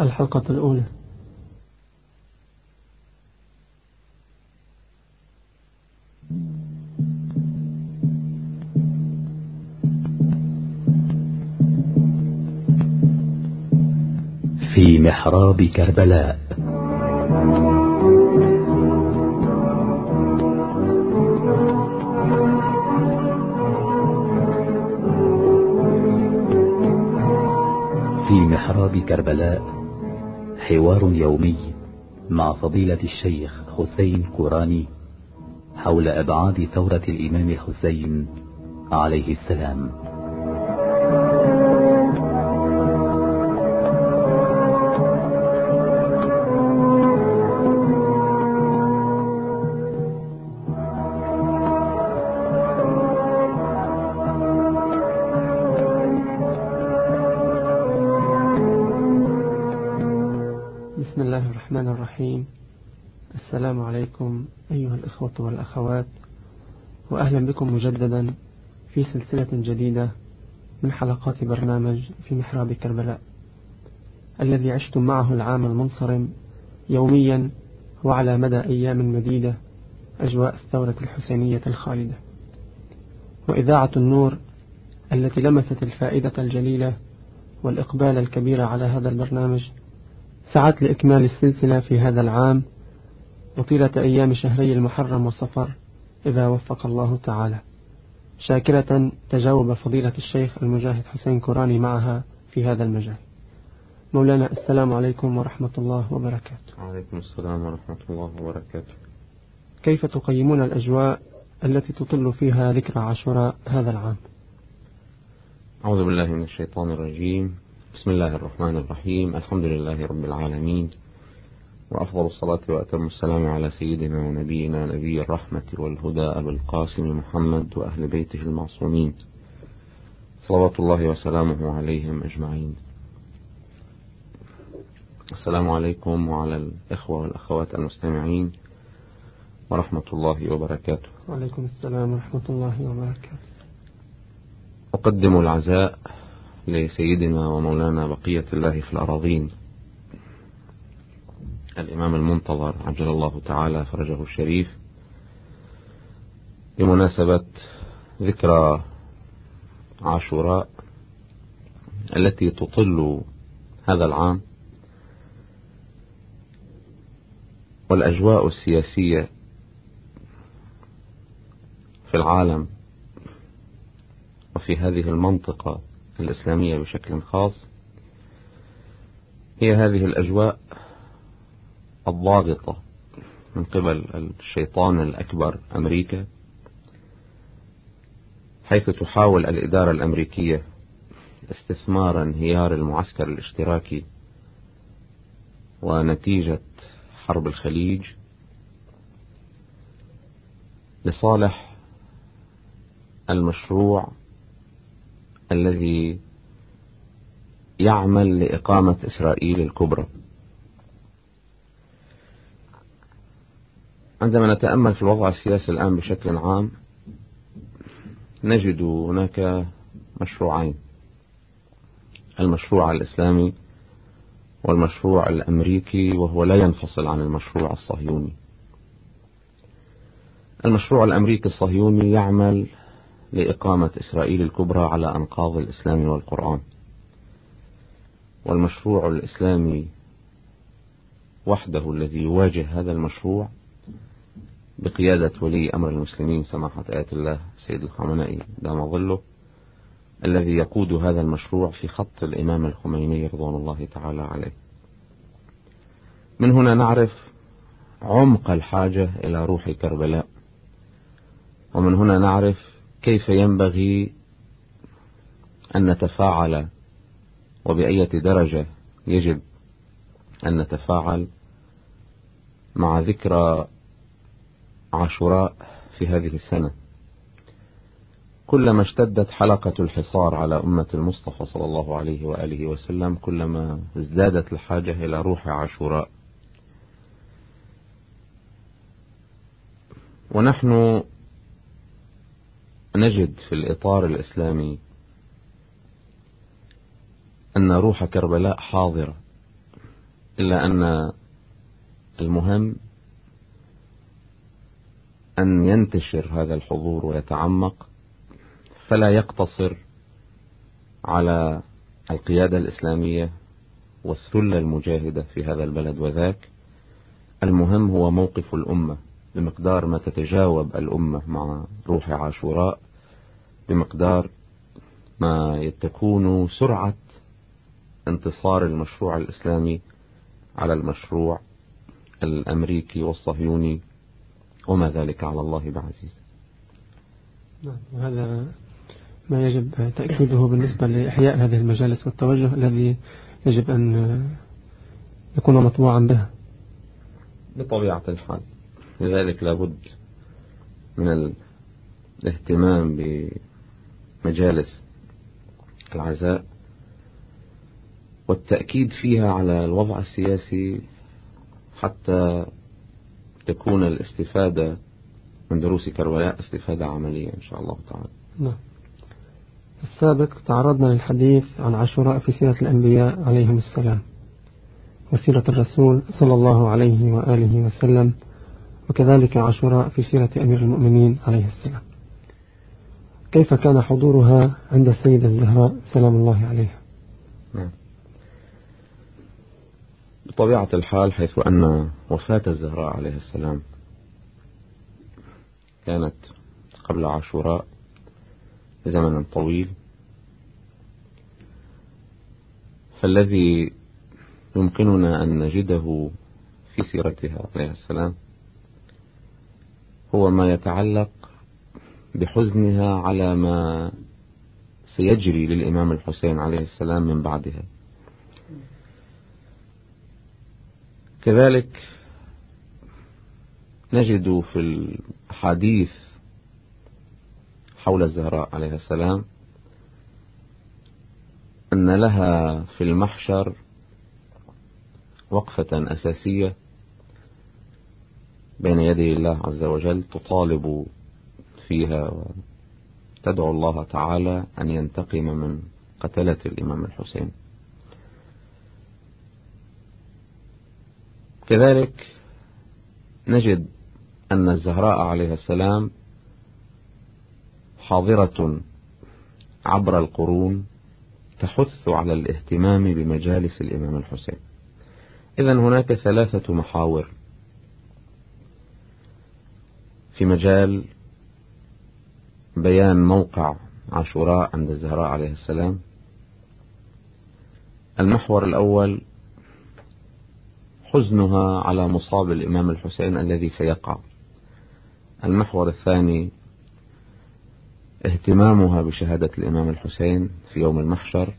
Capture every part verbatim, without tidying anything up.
الحلقة الأولى. في محراب كربلاء. في محراب كربلاء حوار يومي مع فضيلة الشيخ حسين كوراني حول أبعاد ثورة الإمام الحسين عليه السلام. بسم الله الرحمن الرحيم. السلام عليكم أيها الإخوة والأخوات، وأهلا بكم مجددا في سلسلة جديدة من حلقات برنامج في محراب كربلاء، الذي عشتم معه العام المنصرم يوميا وعلى مدى أيام مديدة أجواء الثورة الحسينية الخالدة. وإذاعة النور التي لمست الفائدة الجليلة والإقبال الكبير على هذا البرنامج سعت لإكمال السلسلة في هذا العام وطيلة أيام شهري المحرم والصفر إذا وفق الله تعالى، شاكرة تجاوب فضيلة الشيخ المجاهد حسين كوراني معها في هذا المجال. مولانا السلام عليكم ورحمة الله وبركاته. وعليكم السلام ورحمة الله وبركاته. كيف تقيمون الأجواء التي تطل فيها ذكرى عاشوراء هذا العام؟ أعوذ بالله من الشيطان الرجيم. بسم الله الرحمن الرحيم. الحمد لله رب العالمين، وأفضل الصلاة وأتم السلام على سيدنا ونبينا نبي الرحمة والهدى أبي القاسم محمد وأهل بيته المعصومين صلوات الله وسلامه عليهم أجمعين. السلام عليكم وعلى الإخوة والأخوات المستمعين ورحمة الله وبركاته. وعليكم السلام ورحمة الله وبركاته. أقدم العزاء لسيدنا ومولانا بقية الله في الأراضين الإمام المنتظر عجل الله تعالى فرجه الشريف بمناسبة ذكرى عاشوراء التي تطل هذا العام، والأجواء السياسية في العالم وفي هذه المنطقة الإسلامية بشكل خاص هي هذه الأجواء الضاغطة من قبل الشيطان الأكبر أمريكا، حيث تحاول الإدارة الأمريكية استثمار انهيار المعسكر الاشتراكي ونتيجة حرب الخليج لصالح المشروع الذي يعمل لإقامة إسرائيل الكبرى. عندما نتأمل في الوضع السياسي الآن بشكل عام نجد هناك مشروعين: المشروع الإسلامي والمشروع الأمريكي، وهو لا ينفصل عن المشروع الصهيوني. المشروع الأمريكي الصهيوني يعمل لإقامة إسرائيل الكبرى على أنقاض الإسلام والقرآن، والمشروع الإسلامي وحده الذي يواجه هذا المشروع بقيادة ولي أمر المسلمين سماحة آية الله سيد الخامنئي دام ظله، الذي يقود هذا المشروع في خط الإمام الخميني رضوان الله تعالى عليه. من هنا نعرف عمق الحاجة إلى روح كربلاء، ومن هنا نعرف كيف ينبغي أن نتفاعل وبأية درجة يجب أن نتفاعل مع ذكرى عاشوراء في هذه السنة. كلما اشتدت حلقة الحصار على أمة المصطفى صلى الله عليه وآله وسلم كلما ازدادت الحاجة إلى روح عاشوراء. ونحن نجد في الإطار الإسلامي أن روح كربلاء حاضرة إلا أن المهم أن ينتشر هذا الحضور ويتعمق، فلا يقتصر على القيادة الإسلامية والثلة المجاهدة في هذا البلد وذاك. المهم هو موقف الأمة، بمقدار ما تتجاوب الأمة مع روح عاشوراء بمقدار ما تكون سرعة انتصار المشروع الإسلامي على المشروع الأمريكي والصهيوني، وما ذلك على الله بعزيز. وهذا ما يجب تأكيده بالنسبة لإحياء هذه المجالس والتوجه الذي يجب أن يكون مطبوعا به بطبيعة الحال. لذلك لابد من الاهتمام بمجالس العزاء والتأكيد فيها على الوضع السياسي حتى تكون الاستفادة من دروس كربلاء استفادة عملية إن شاء الله تعالى. نعم. السابق تعرضنا للحديث عن عاشوراء في سيرة الأنبياء عليهم السلام وسيرة الرسول صلى الله عليه وآله وسلم، وكذلك عاشوراء في سيرة أمير المؤمنين عليه السلام. كيف كان حضورها عند السيدة الزهراء سلام الله عليها؟ نعم. بطبيعة الحال، حيث أن وفاة الزهراء عليه السلام كانت قبل عاشوراء بزمن طويل، فالذي يمكننا أن نجده في سيرتها عليه السلام هو ما يتعلق بحزنها على ما سيجري للإمام الحسين عليه السلام من بعدها. كذلك نجد في الحديث حول الزهراء عليه السلام أن لها في المحشر وقفة أساسية بين يدي الله عز وجل تطالب فيها وتدعو الله تعالى أن ينتقم من قتلة الإمام الحسين. كذلك نجد أن الزهراء عليه السلام حاضرة عبر القرون تحث على الاهتمام بمجالس الإمام الحسين. إذن هناك ثلاثة محاور في مجال بيان موقع عاشوراء عند الزهراء عليه السلام. المحور الأول حزنها على مصاب الإمام الحسين الذي سيقع. المحور الثاني اهتمامها بشهادة الإمام الحسين في يوم المحشر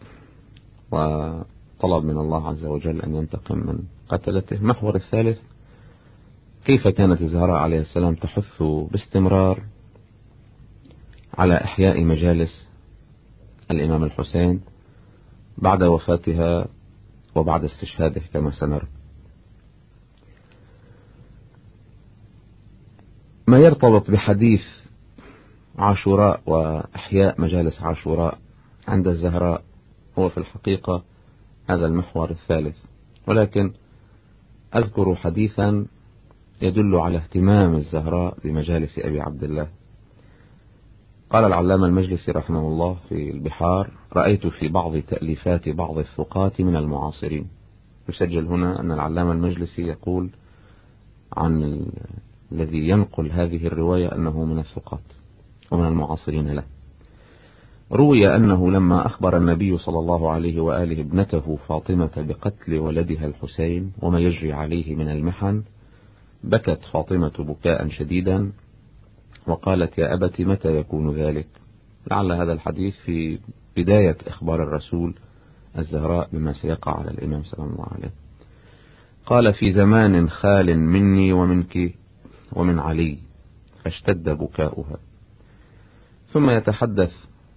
وطلب من الله عز وجل أن ينتقم من قتلته. المحور الثالث كيف كانت الزهراء عليه السلام تحث باستمرار على إحياء مجالس الإمام الحسين بعد وفاتها وبعد استشهاده كما سنرى. ما يرتبط بحديث عاشوراء وإحياء مجالس عاشوراء عند الزهراء هو في الحقيقة هذا المحور الثالث، ولكن أذكر حديثا يدل على اهتمام الزهراء بمجالس أبي عبد الله. قال العلامة المجلسي رحمه الله في البحار: رأيت في بعض تأليفات بعض الثقات من المعاصرين. يسجل هنا أن العلامة المجلسي يقول عن الذي ينقل هذه الرواية أنه من الثقات ومن المعاصرين له. روي أنه لما أخبر النبي صلى الله عليه وآله ابنته فاطمة بقتل ولدها الحسين وما يجري عليه من المحن، بكت فاطمة بكاء شديدا وقالت: يا أبت متى يكون ذلك؟ لعل هذا الحديث في بداية إخبار الرسول الزهراء بما سيقع على الإمام سلام الله عليه. قال: في زمان خال مني ومنك ومن علي، فاشتد بكاؤها. ثم يتحدث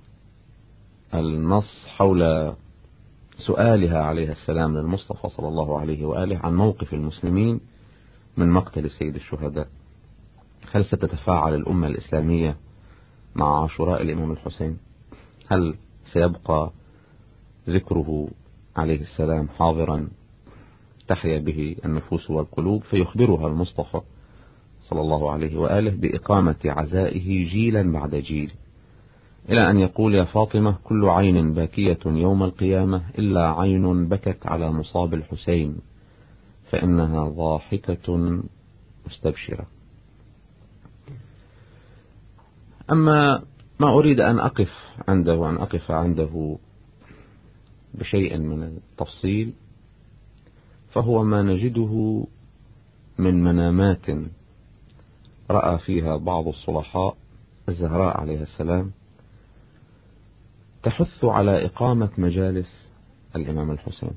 النص حول سؤالها عليه السلام للمصطفى صلى الله عليه وآله عن موقف المسلمين من مقتل سيد الشهداء. هل ستتفاعل الأمة الإسلامية مع عاشوراء الإمام الحسين؟ هل سيبقى ذكره عليه السلام حاضرا تحيا به النفوس والقلوب، فيخبرها المصطفى صلى الله عليه وآله بإقامة عزائه جيلا بعد جيل، إلى أن يقول: يا فاطمة، كل عين باكية يوم القيامة إلا عين بكت على مصاب الحسين، فإنها ضاحكة مستبشرة. أما ما أريد أن أقف عنده وأن أقف عنده بشيء من التفصيل، فهو ما نجده من منامات رأى فيها بعض الصلحاء الزهراء عليه السلام تحث على إقامة مجالس الإمام الحسين.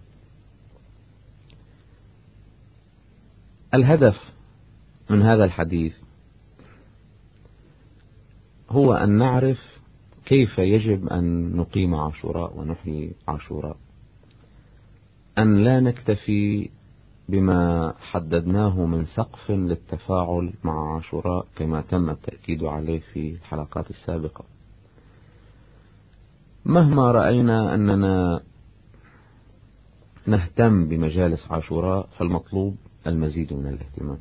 الهدف من هذا الحديث هو أن نعرف كيف يجب أن نقيم عاشوراء ونحيي عاشوراء، أن لا نكتفي بما حددناه من سقف للتفاعل مع عاشوراء كما تم التأكيد عليه في الحلقات السابقة. مهما رأينا أننا نهتم بمجالس عاشوراء فالمطلوب المزيد من الاهتمام.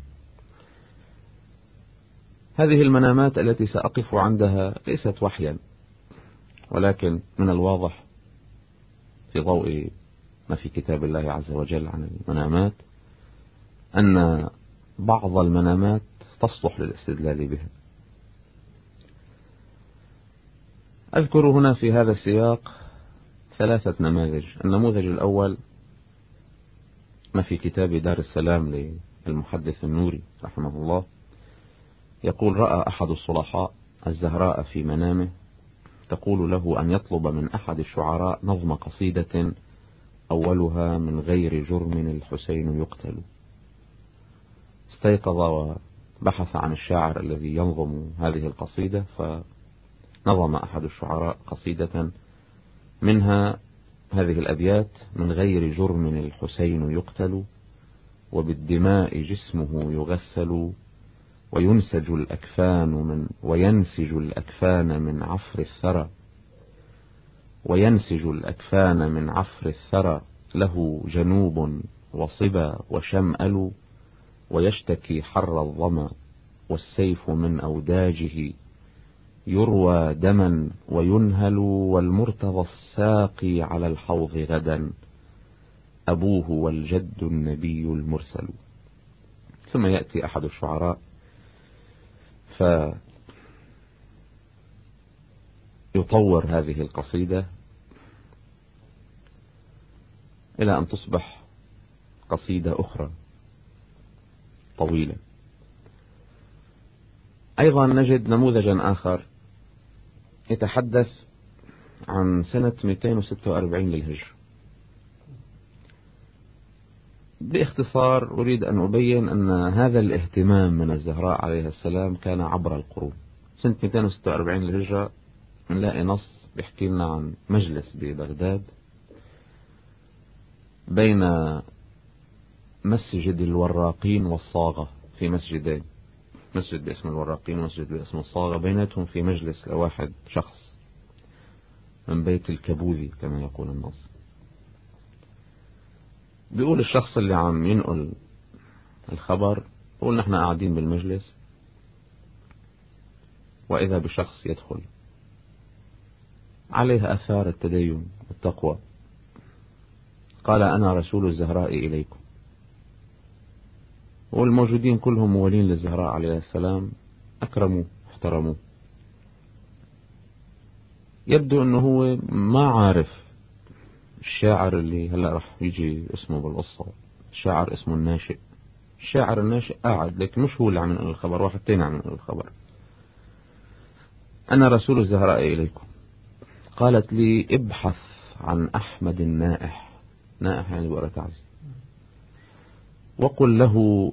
هذه المنامات التي سأقف عندها ليست وحيا، ولكن من الواضح في ضوء ما في كتاب الله عز وجل عن المنامات أن بعض المنامات تصلح للاستدلال بها. أذكر هنا في هذا السياق ثلاثة نماذج. النموذج الأول ما في كتاب دار السلام للمحدث النوري رحمه الله، يقول: رأى أحد الصلحاء الزهراء في منامه تقول له أن يطلب من أحد الشعراء نظم قصيدة أولها: من غير جرم الحسين يقتل. استيقظ وبحث عن الشاعر الذي ينظم هذه القصيدة، فنظم أحد الشعراء قصيدة منها هذه الأبيات: من غير جرم الحسين يقتل، وبالدماء جسمه يغسل، وينسج الأكفان من وينسج الأكفان من عفر الثرى، وينسج الأكفان من عفر الثرى، له جنوب وصبا وشمأل، ويشتكي حر الظما، والسيف من أوداجه يروى دما وينهل، والمرتضى الساقي على الحوض غدا، أبوه والجد النبي المرسل. ثم يأتي أحد الشعراء فيطور هذه القصيدة إلى أن تصبح قصيدة أخرى طويلة. أيضا نجد نموذجا آخر يتحدث عن سنة مئتين وستة وأربعين للهجرة. باختصار أريد أن أبين أن هذا الاهتمام من الزهراء عليه السلام كان عبر القرون. سنة مئتين وستة وأربعين للهجرة نلاقي نص بيحكي لنا عن مجلس ببغداد بين مسجد الوراقين والصاغة، في مسجدين، مسجد باسم الوراقين ومسجد باسم الصاغة، بيناتهم في مجلس لواحد شخص من بيت الكبوذي كما يقول النص. بيقول الشخص اللي عم ينقل الخبر، يقول: نحن قاعدين بالمجلس وإذا بشخص يدخل عليه آثار التدين والتقوى، قال: أنا رسول الزهراء إليكم. والموجودين كلهم موالين للزهراء عليه السلام، أكرموا احترموا. يبدو أنه هو ما عارف الشاعر اللي هلأ رح يجي اسمه بالقصة، الشاعر اسمه الناشئ. الشاعر الناشئ قاعد، لكن مش هو اللي عم ينقل الخبر، واحد تاني عم ينقل الخبر. أنا رسول الزهراء إليكم. قالت لي: ابحث عن أحمد النائح، نائح يعني بقرة تعزي، وقل له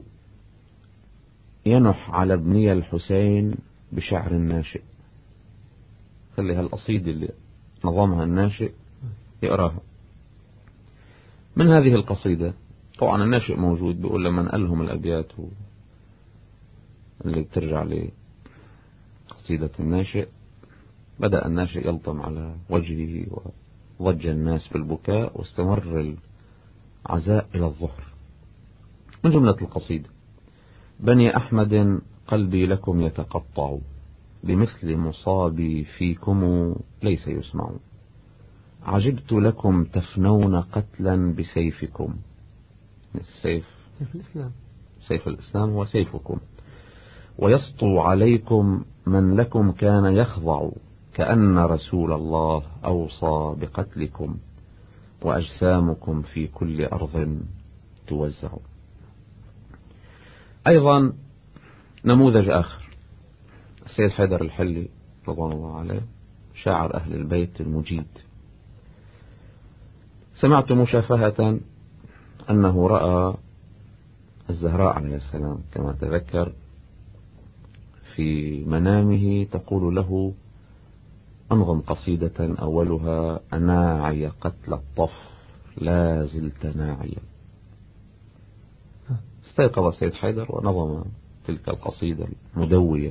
ينح على ابني الحسين بشعر الناشئ. خلي هالقصيدة اللي نظمها الناشئ يقراها. من هذه القصيدة طبعا الناشئ موجود، بيقول لما نقلهم الأبيات اللي بترجع لقصيدة الناشئ، بدأ الناشئ يلطم على وجهه وضج الناس بالبكاء، واستمر العزاء إلى الظهر. من جملة القصيدة: بني أحمد قلبي لكم يتقطع، بمثل مصابي فيكم ليس يسمع، عجبت لكم تفنون قتلا بسيفكم. السيف سيف الإسلام، سيف الإسلام هو سيفكم. ويسطو عليكم من لكم كان يخضع، كأن رسول الله أوصى بقتلكم، وأجسامكم في كل أرض توزع. أيضا نموذج آخر: السيد حيدر الحلي رضوان الله عليه، شاعر أهل البيت المجيد. سمعت مشافهة أنه رأى الزهراء عليه السلام كما تذكر في منامه تقول له: أنظم قصيدة أولها أناعي قتل الطف لا زلت ناعيا. استيقظ السيد حيدر ونظم تلك القصيدة المدوية،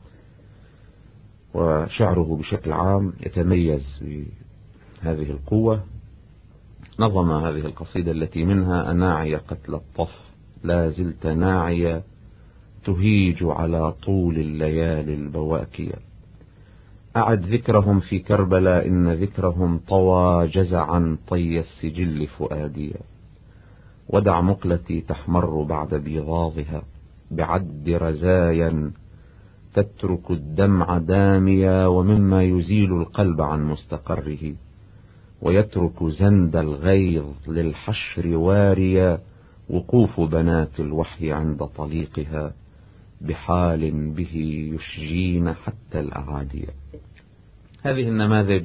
وشعره بشكل عام يتميز بهذه القوة. نظم هذه القصيدة التي منها أناعي قتل الطف لا زلت ناعيا، تهيج على طول الليالي البواكية، أعد ذكرهم في كربلاء إن ذكرهم طوى جزعا طي السجل فؤاديا، ودع مقلتي تحمر بعد بيضاضها بعد رزايا تترك الدمع داميا، ومما يزيل القلب عن مستقره، ويترك زند الغيظ للحشر واريا، وقوف بنات الوحي عند طليقها بحال به يشجين حتى الأعادية. هذه النماذج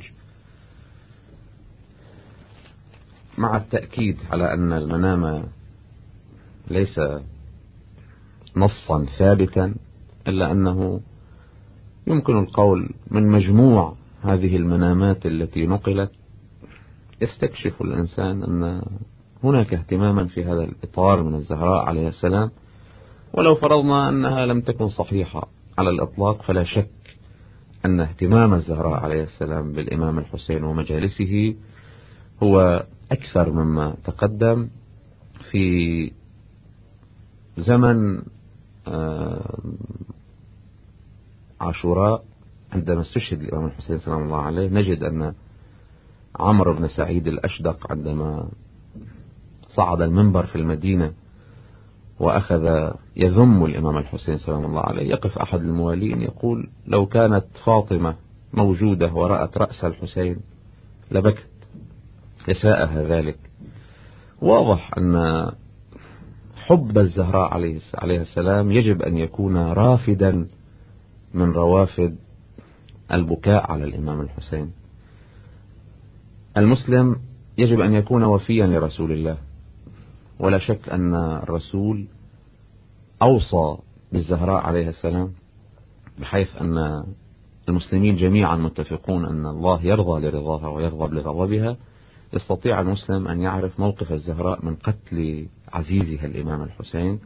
مع التأكيد على أن المنام ليس نصا ثابتا، إلا أنه يمكن القول من مجموع هذه المنامات التي نقلت يستكشف الإنسان أن هناك اهتماما في هذا الإطار من الزهراء عليه السلام، ولو فرضنا أنها لم تكن صحيحة على الإطلاق، فلا شك أن اهتمام الزهراء عليه السلام بالإمام الحسين ومجالسه هو أكثر مما تقدم في زمن عاشوراء. عندما استشهد الإمام الحسين سلام الله عليه، نجد أن عمرو بن سعيد الأشدق عندما صعد المنبر في المدينة وأخذ يذم الإمام الحسين سلام الله عليه، يقف أحد الموالين يقول: لو كانت فاطمة موجودة ورأت رأس الحسين لبكت، يساءها ذلك. واضح أن حب الزهراء عليه السلام يجب أن يكون رافدا من روافد البكاء على الإمام الحسين. المسلم يجب أن يكون وفيا لرسول الله، ولا شك أن الرسول أوصى بالزهراء عليه السلام، بحيث أن المسلمين جميعا متفقون أن الله يرضى لرضاها ويغضب لغضبها. يستطيع المسلم أن يعرف موقف الزهراء من قتل عزيزها الإمام الحسين،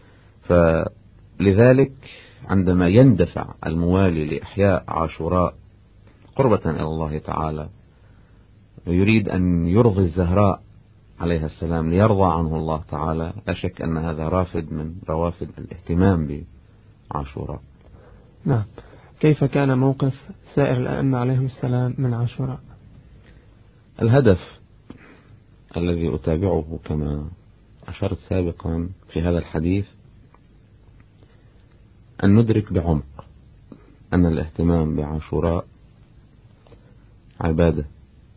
فلذلك عندما يندفع الموالي لإحياء عاشوراء قربة إلى الله تعالى ويريد أن يرضي الزهراء عليه السلام ليرضى عنه الله تعالى، لا شك أن هذا رافد من روافد الاهتمام بعاشوراء. نعم. كيف كان موقف سائر الأئمة عليهم السلام من عاشوراء؟ الهدف الذي أتابعه كما أشرت سابقا في هذا الحديث أن ندرك بعمق أن الاهتمام بعاشوراء عبادة،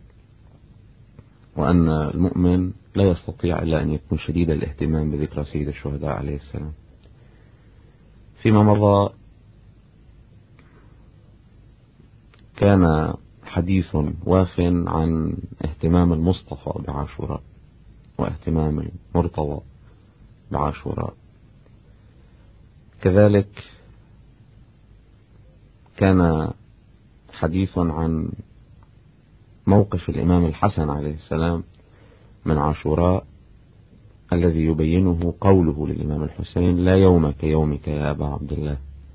وأن المؤمن لا يستطيع إلا أن يكون شديد الاهتمام بذكرى سيد الشهداء عليه السلام. فيما مضى كان حديث واف عن اهتمام المصطفى بعاشوراء واهتمام المرتضى بعاشوراء، كذلك كان حديث عن موقف الإمام الحسن عليه السلام من عاشوراء الذي يبينه قوله للإمام الحسين: لا يوم كيومك يا أبا عبد الله.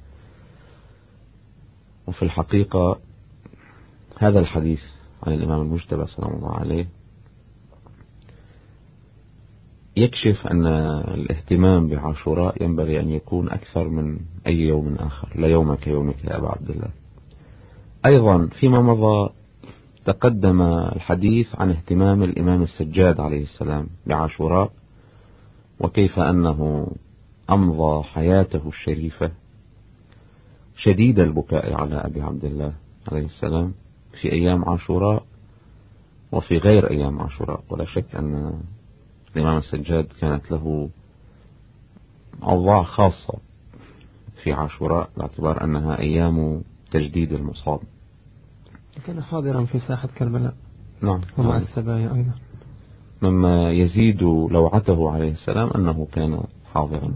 وفي الحقيقة هذا الحديث عن الإمام المجتبى صلى الله عليه يكشف أن الاهتمام بعاشوراء ينبغي أن يكون أكثر من أي يوم آخر، لا يوم كيومك يا أبا عبد الله. أيضا فيما مضى تقدم الحديث عن اهتمام الإمام السجاد عليه السلام بعاشوراء، وكيف أنه أمضى حياته الشريفة شديد البكاء على أبي عبد الله عليه السلام في أيام عاشوراء وفي غير أيام عاشوراء. ولا شك أن الإمام السجاد كانت له أوضاع خاصة في عاشوراء باعتبار أنها أيام تجديد المصاب. كان حاضرا في ساحة كربلاء. نعم. ومع السبايا أيضا. مما يزيد لوعته عليه السلام أنه كان حاضرا.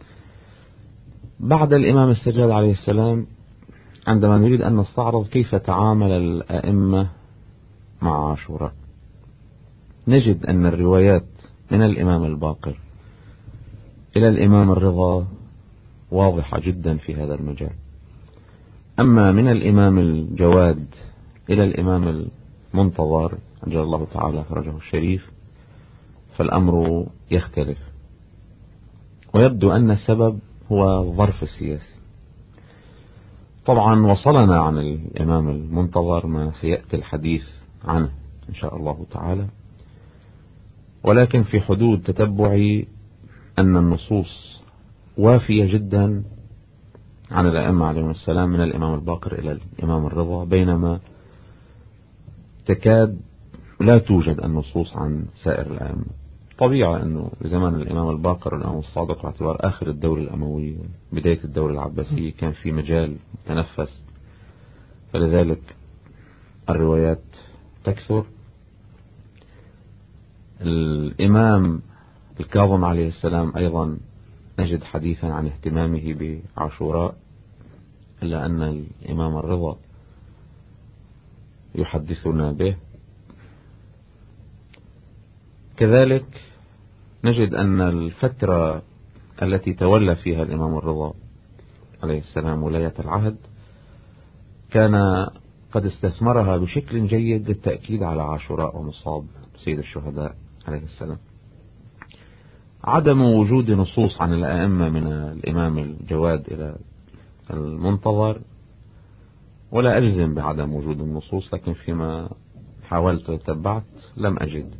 بعد الإمام السجاد عليه السلام، عندما نريد أن نستعرض كيف تعامل الأئمة مع عاشوراء، نجد أن الروايات من الإمام الباقر إلى الإمام الرضا واضحة جدا في هذا المجال. أما من الإمام الجواد إلى الإمام المنتظر عجل الله تعالى فرجه الشريف فالأمر يختلف، ويبدو أن السبب هو الظرف السياسي. طبعا وصلنا عن الإمام المنتظر ما سيأتي الحديث عنه إن شاء الله تعالى، ولكن في حدود تتبعي أن النصوص وافية جدا عن الأئمة عليهم السلام من الإمام الباقر إلى الإمام الرضا، بينما تكاد لا توجد النصوص عن سائر الأئمة. طبيعة أنه زمان الإمام الباقر والإمام الصادق باعتبار آخر الدولة الأموية بداية الدولة العباسية كان في مجال تنفس، فلذلك الروايات تكثر. الإمام الكاظم عليه السلام أيضا نجد حديثا عن اهتمامه بعاشوراء، إلا أن الإمام الرضا يحدثنا به. كذلك نجد أن الفترة التي تولى فيها الإمام الرضا عليه السلام ولاية العهد كان قد استثمرها بشكل جيد للتأكيد على عاشوراء ومصاب سيد الشهداء عليه السلام. عدم وجود نصوص عن الأئمة من الإمام الجواد إلى المنتظر، ولا أجزم بعدم وجود النصوص، لكن فيما حاولت وتتبعت لم أجد.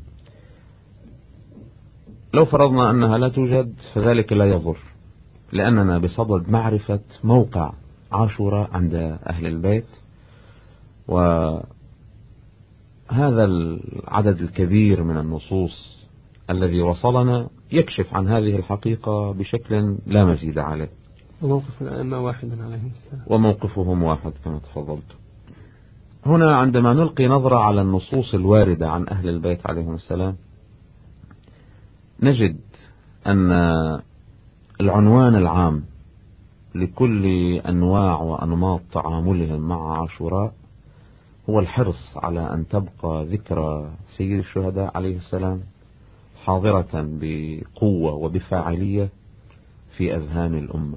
لو فرضنا أنها لا توجد فذلك لا يضر، لأننا بصدد معرفة موقع عاشوراء عند أهل البيت، وهذا العدد الكبير من النصوص الذي وصلنا يكشف عن هذه الحقيقة بشكل لا مزيد عليه. وموقف الأئمة واحد عليهم السلام، وموقفهم واحد كما تفضلت. هنا عندما نلقي نظرة على النصوص الواردة عن أهل البيت عليهم السلام نجد أن العنوان العام لكل أنواع وأنماط تعاملهم مع عاشوراء هو الحرص على أن تبقى ذكرى سيد الشهداء عليه السلام حاضرة بقوة وبفاعلية في أذهان الأمة.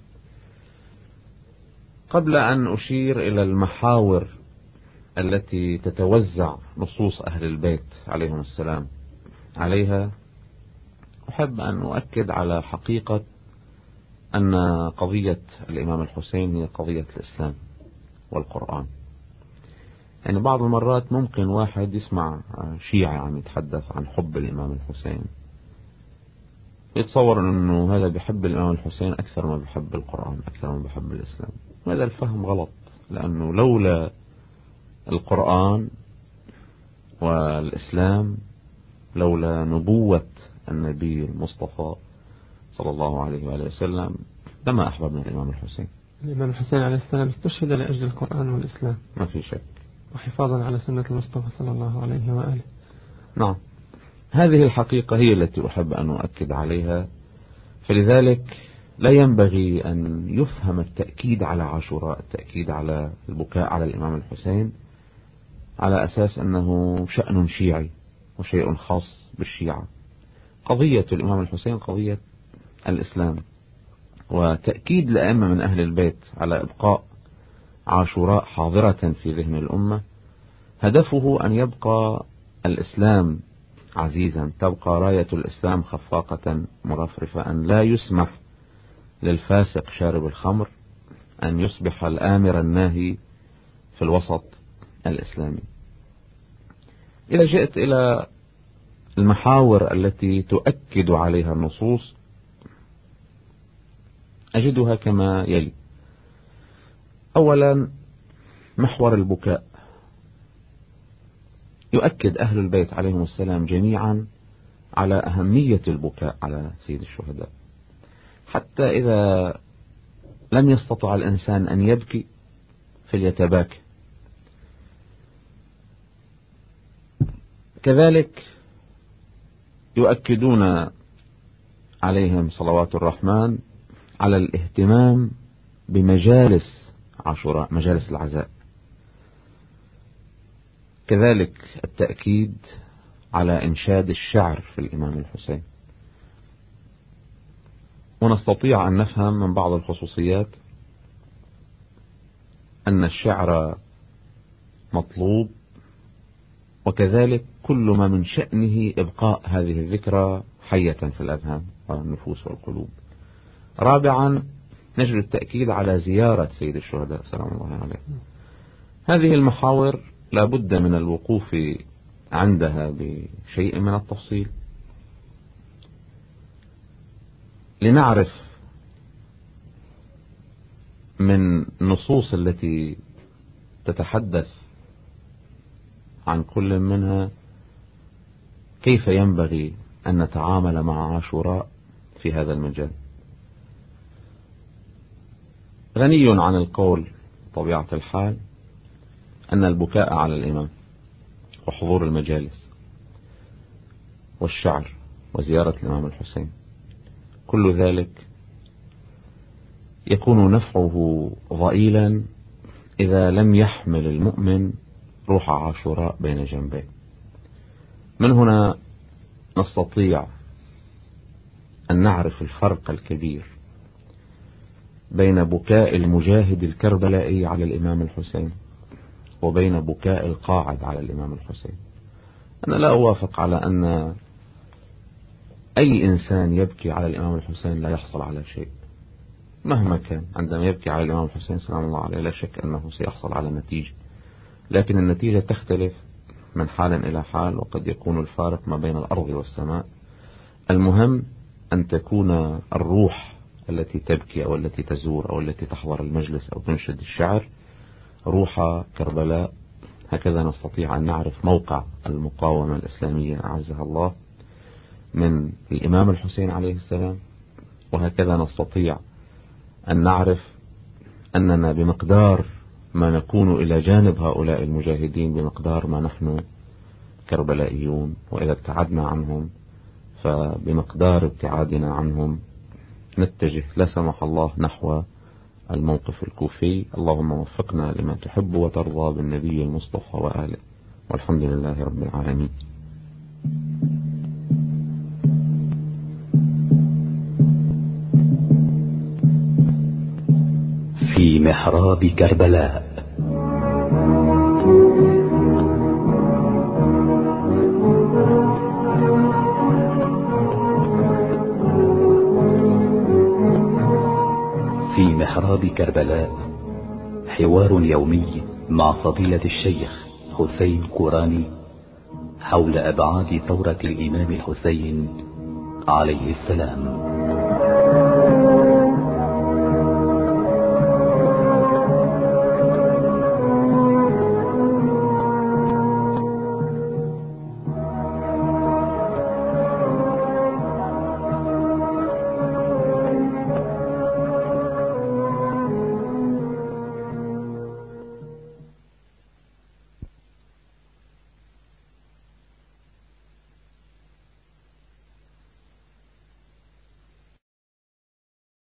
قبل أن أشير إلى المحاور التي تتوزع نصوص أهل البيت عليهم السلام عليها، أحب أن أؤكد على حقيقة أن قضية الإمام الحسين هي قضية الإسلام والقرآن. يعني بعض المرات ممكن واحد يسمع شيعي عم يتحدث عن حب الإمام الحسين يتصور أنه هذا بيحب الإمام الحسين أكثر ما بيحب القرآن، أكثر ما بيحب الإسلام. هذا الفهم غلط، لأنه لولا القرآن والإسلام، لولا نبوة النبي المصطفى صلى الله عليه وآله وسلم لما أحببنا الإمام الحسين. الإمام الحسين عليه السلام استشهد لأجل القرآن والإسلام، ما في شك، وحفاظا على سنة المصطفى صلى الله عليه وآله. نعم، هذه الحقيقة هي التي أحب أن أؤكد عليها. فلذلك لا ينبغي أن يفهم التأكيد على عاشوراء، التأكيد على البكاء على الإمام الحسين على أساس أنه شأن شيعي وشيء خاص بالشيعة. قضية الإمام الحسين قضية الإسلام، وتأكيد الأئمة من أهل البيت على إبقاء عاشوراء حاضرة في ذهن الأمة هدفه أن يبقى الإسلام عزيزا تبقى راية الإسلام خفاقة مرفرفة، أن لا يسمح للفاسق شارب الخمر أن يصبح الآمر الناهي في الوسط الإسلامي. إذا جئت إلى المحاور التي تؤكد عليها النصوص أجدها كما يلي. أولا، محور البكاء. يؤكد أهل البيت عليهم السلام جميعا على أهمية البكاء على سيد الشهداء، حتى إذا لم يستطع الإنسان أن يبكي فليتباكى. كذلك يؤكدون عليهم صلوات الرحمن على الاهتمام بمجالس عاشوراء، مجالس العزاء. كذلك التأكيد على إنشاد الشعر في الإمام الحسين. ونستطيع أن نفهم من بعض الخصوصيات أن الشعر مطلوب، وكذلك كل ما من شأنه إبقاء هذه الذكرى حية في الأذهان والنفوس والقلوب. رابعا، نجد التأكيد على زيارة سيد الشهداء سلام الله عليه. هذه المحاور لا بد من الوقوف عندها بشيء من التفصيل لنعرف من النصوص التي تتحدث عن كل منها كيف ينبغي أن نتعامل مع عاشوراء في هذا المجال. غني عن القول طبيعة الحال أن البكاء على الإمام وحضور المجالس والشعر وزيارة الإمام الحسين كل ذلك يكون نفعه ضئيلا إذا لم يحمل المؤمن روح عاشوراء بين جنبيه. من هنا نستطيع أن نعرف الفرق الكبير بين بكاء المجاهد الكربلائي على الإمام الحسين وبين بكاء القاعد على الإمام الحسين. أنا لا أوافق على أن أي إنسان يبكي على الإمام الحسين لا يحصل على شيء مهما كان. عندما يبكي على الإمام الحسين سلام الله عليه لا شك أنه سيحصل على نتيجة، لكن النتيجة تختلف من حال إلى حال، وقد يكون الفارق ما بين الأرض والسماء. المهم أن تكون الروح التي تبكي أو التي تزور أو التي تحضر المجلس أو تنشد الشعر روح كربلاء. هكذا نستطيع أن نعرف موقع المقاومة الإسلامية أعزها الله من الإمام الحسين عليه السلام، وهكذا نستطيع أن نعرف أننا بمقدار ما نكون إلى جانب هؤلاء المجاهدين بمقدار ما نحن كربلائيون، وإذا ابتعدنا عنهم فبمقدار ابتعادنا عنهم نتجه لا سمح الله نحو الموقف الكوفي. اللهم وفقنا لما تحب وترضى بالنبي المصطفى وآله، والحمد لله رب العالمين. في محراب كربلاء. في محراب كربلاء حوار يومي مع فضيلة الشيخ حسين كوراني حول أبعاد ثورة الإمام الحسين عليه السلام.